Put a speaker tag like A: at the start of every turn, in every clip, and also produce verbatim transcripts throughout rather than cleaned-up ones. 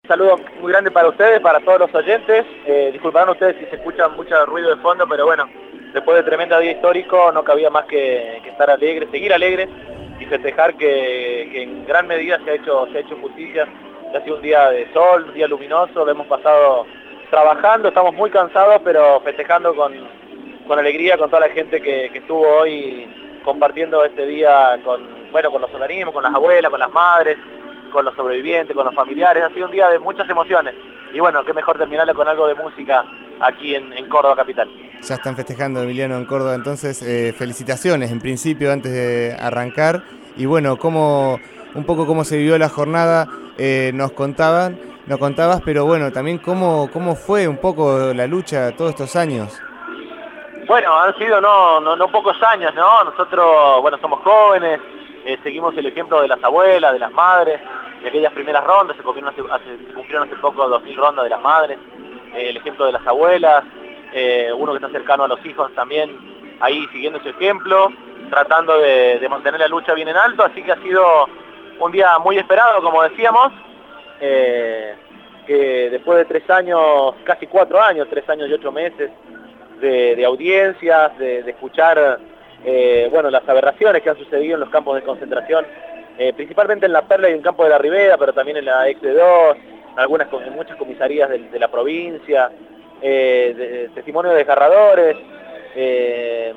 A: saludo muy grande para ustedes, para todos los oyentes. Eh, disculparán ustedes si se escucha mucho ruido de fondo, pero bueno, después de tremendo día histórico no cabía más que, que estar alegre, seguir alegres y festejar que, que en gran medida se ha hecho, se ha hecho justicia. Ha sido un día de sol, un día luminoso, lo hemos pasado trabajando, estamos muy cansados, pero festejando con, con alegría con toda la gente que, que estuvo hoy compartiendo este día con, bueno, con los organismos, con las abuelas, con las madres, con los sobrevivientes, con los familiares. Ha sido un día de muchas emociones y bueno, qué mejor terminarla con algo de música aquí en, en Córdoba capital.
B: Ya están festejando, Emiliano, en Córdoba, entonces eh, felicitaciones en principio antes de arrancar. Y bueno, cómo, un poco cómo se vivió la jornada, eh, nos contaban, nos contabas, pero bueno, también cómo, cómo fue un poco la lucha todos estos años.
A: Bueno, han sido no, no, no pocos años, ¿no? Nosotros, bueno, somos jóvenes, eh, seguimos el ejemplo de las abuelas, de las madres, de aquellas primeras rondas, se cumplieron hace, hace, se cumplieron hace poco dos mil rondas de las madres, eh, el ejemplo de las abuelas, eh, uno que está cercano a los hijos también, ahí siguiendo su ejemplo, tratando de, de mantener la lucha bien en alto, así que ha sido un día muy esperado, como decíamos, eh, que después de tres años, casi cuatro años, tres años y ocho meses, De, de audiencias, de, de escuchar eh, bueno, las aberraciones que han sucedido en los campos de concentración, eh, principalmente en La Perla y en Campo de la Ribera, pero también en la ex de dos, algunas, en muchas comisarías de, de la provincia, eh, de, de testimonios desgarradores, eh,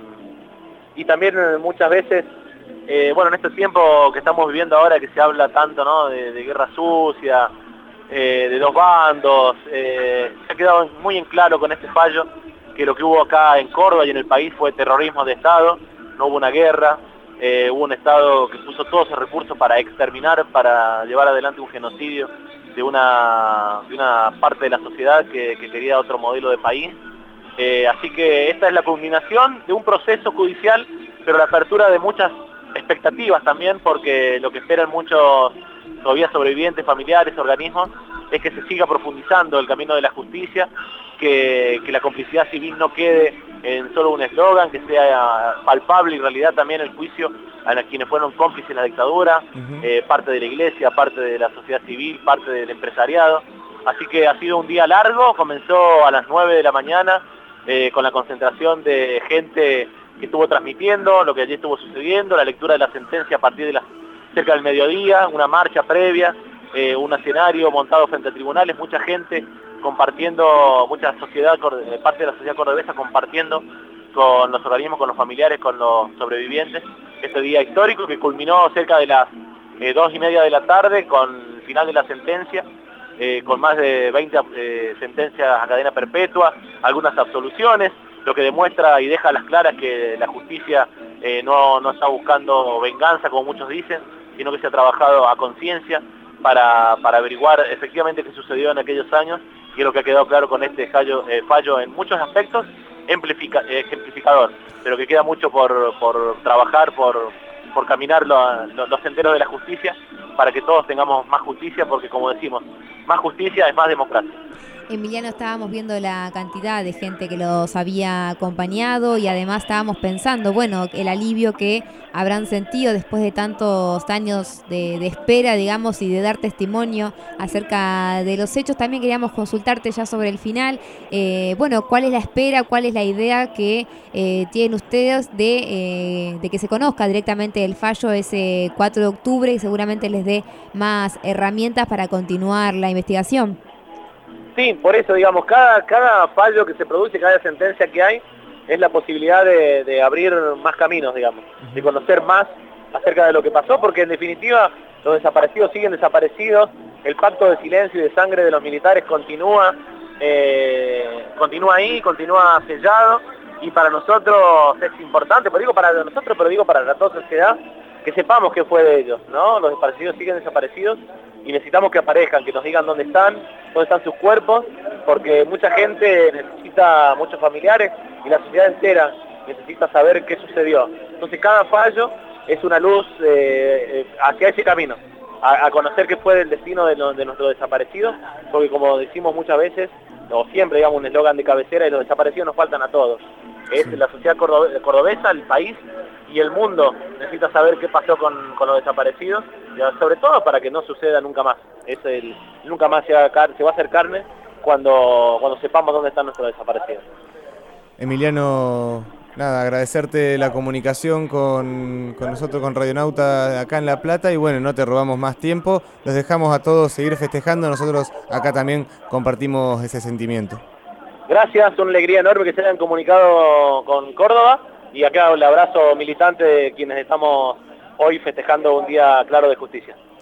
A: y también muchas veces, eh, bueno, en este tiempo que estamos viviendo ahora, que se habla tanto, ¿no?, de, de guerra sucia, eh, de dos bandos, eh, se ha quedado muy en claro con este fallo que lo que hubo acá en Córdoba y en el país fue terrorismo de Estado, no hubo una guerra, eh, hubo un Estado que puso todos sus recursos para exterminar, para llevar adelante un genocidio de una, de una parte de la sociedad que, que quería otro modelo de país. Eh, así que esta es la culminación de un proceso judicial, pero la apertura de muchas expectativas también, porque lo que esperan muchos todavía sobrevivientes, familiares, organismos, es que se siga profundizando el camino de la justicia, que, que la complicidad civil no quede en solo un eslogan, que sea palpable y realidad también el juicio a quienes fueron cómplices en la dictadura, uh-huh. eh, parte de la iglesia, parte de la sociedad civil, parte del empresariado. Así que ha sido un día largo, comenzó a las nueve de la mañana eh, con la concentración de gente que estuvo transmitiendo lo que allí estuvo sucediendo, la lectura de la sentencia a partir de las cerca del mediodía, una marcha previa, eh, un escenario montado frente a tribunales, mucha gente compartiendo, mucha sociedad, parte de la sociedad cordobesa compartiendo con los organismos, con los familiares, con los sobrevivientes, este día histórico que culminó cerca de las eh, dos y media de la tarde con el final de la sentencia, eh, con más de veinte eh, sentencias a cadena perpetua, algunas absoluciones, lo que demuestra y deja a las claras que la justicia eh, no, no está buscando venganza, como muchos dicen, sino que se ha trabajado a conciencia para, para averiguar efectivamente qué sucedió en aquellos años, y es lo que ha quedado claro con este fallo, eh, fallo en muchos aspectos, ejemplificador, pero que queda mucho por, por trabajar, por, por caminar lo, lo, los senderos de la justicia, para que todos tengamos más justicia, porque como decimos, más justicia es más democracia.
C: Emiliano, estábamos viendo la cantidad de gente que los había acompañado y además estábamos pensando, bueno, el alivio que habrán sentido después de tantos años de, de espera, digamos, y de dar testimonio acerca de los hechos. También queríamos consultarte ya sobre el final. Eh, bueno, ¿cuál es la espera, cuál es la idea que eh, tienen ustedes de, eh, de que se conozca directamente el fallo ese cuatro de octubre y seguramente les dé más herramientas para continuar la investigación?
A: Sí, por eso, digamos, cada, cada fallo que se produce, cada sentencia que hay, es la posibilidad de, de abrir más caminos, digamos, de conocer más acerca de lo que pasó, porque en definitiva los desaparecidos siguen desaparecidos, el pacto de silencio y de sangre de los militares continúa, eh, continúa ahí, continúa sellado, y para nosotros es importante, pero digo para nosotros, pero digo para la toda sociedad, que sepamos qué fue de ellos, ¿no? Los desaparecidos siguen desaparecidos, y necesitamos que aparezcan, que nos digan dónde están, dónde están sus cuerpos, porque mucha gente necesita, muchos familiares y la sociedad entera necesita saber qué sucedió. Entonces cada fallo es una luz eh, hacia ese camino, a, a conocer qué fue el destino de, lo, de nuestros desaparecidos, porque como decimos muchas veces, o siempre digamos un eslogan de cabecera, y los desaparecidos nos faltan a todos. Es la sociedad cordobesa, el país y el mundo necesita saber qué pasó con, con los desaparecidos, y sobre todo para que no suceda nunca más. Es el, nunca más se va, a, se va a hacer carne cuando, cuando sepamos dónde están nuestros desaparecidos.
B: Emiliano, nada, agradecerte la comunicación con, con nosotros, con Radionauta acá en La Plata, y bueno, no te robamos más tiempo, los dejamos a todos seguir festejando, nosotros acá también compartimos ese sentimiento.
A: Gracias, una alegría enorme que se hayan comunicado con Córdoba, y acá el abrazo militante de quienes estamos hoy festejando un día claro de justicia.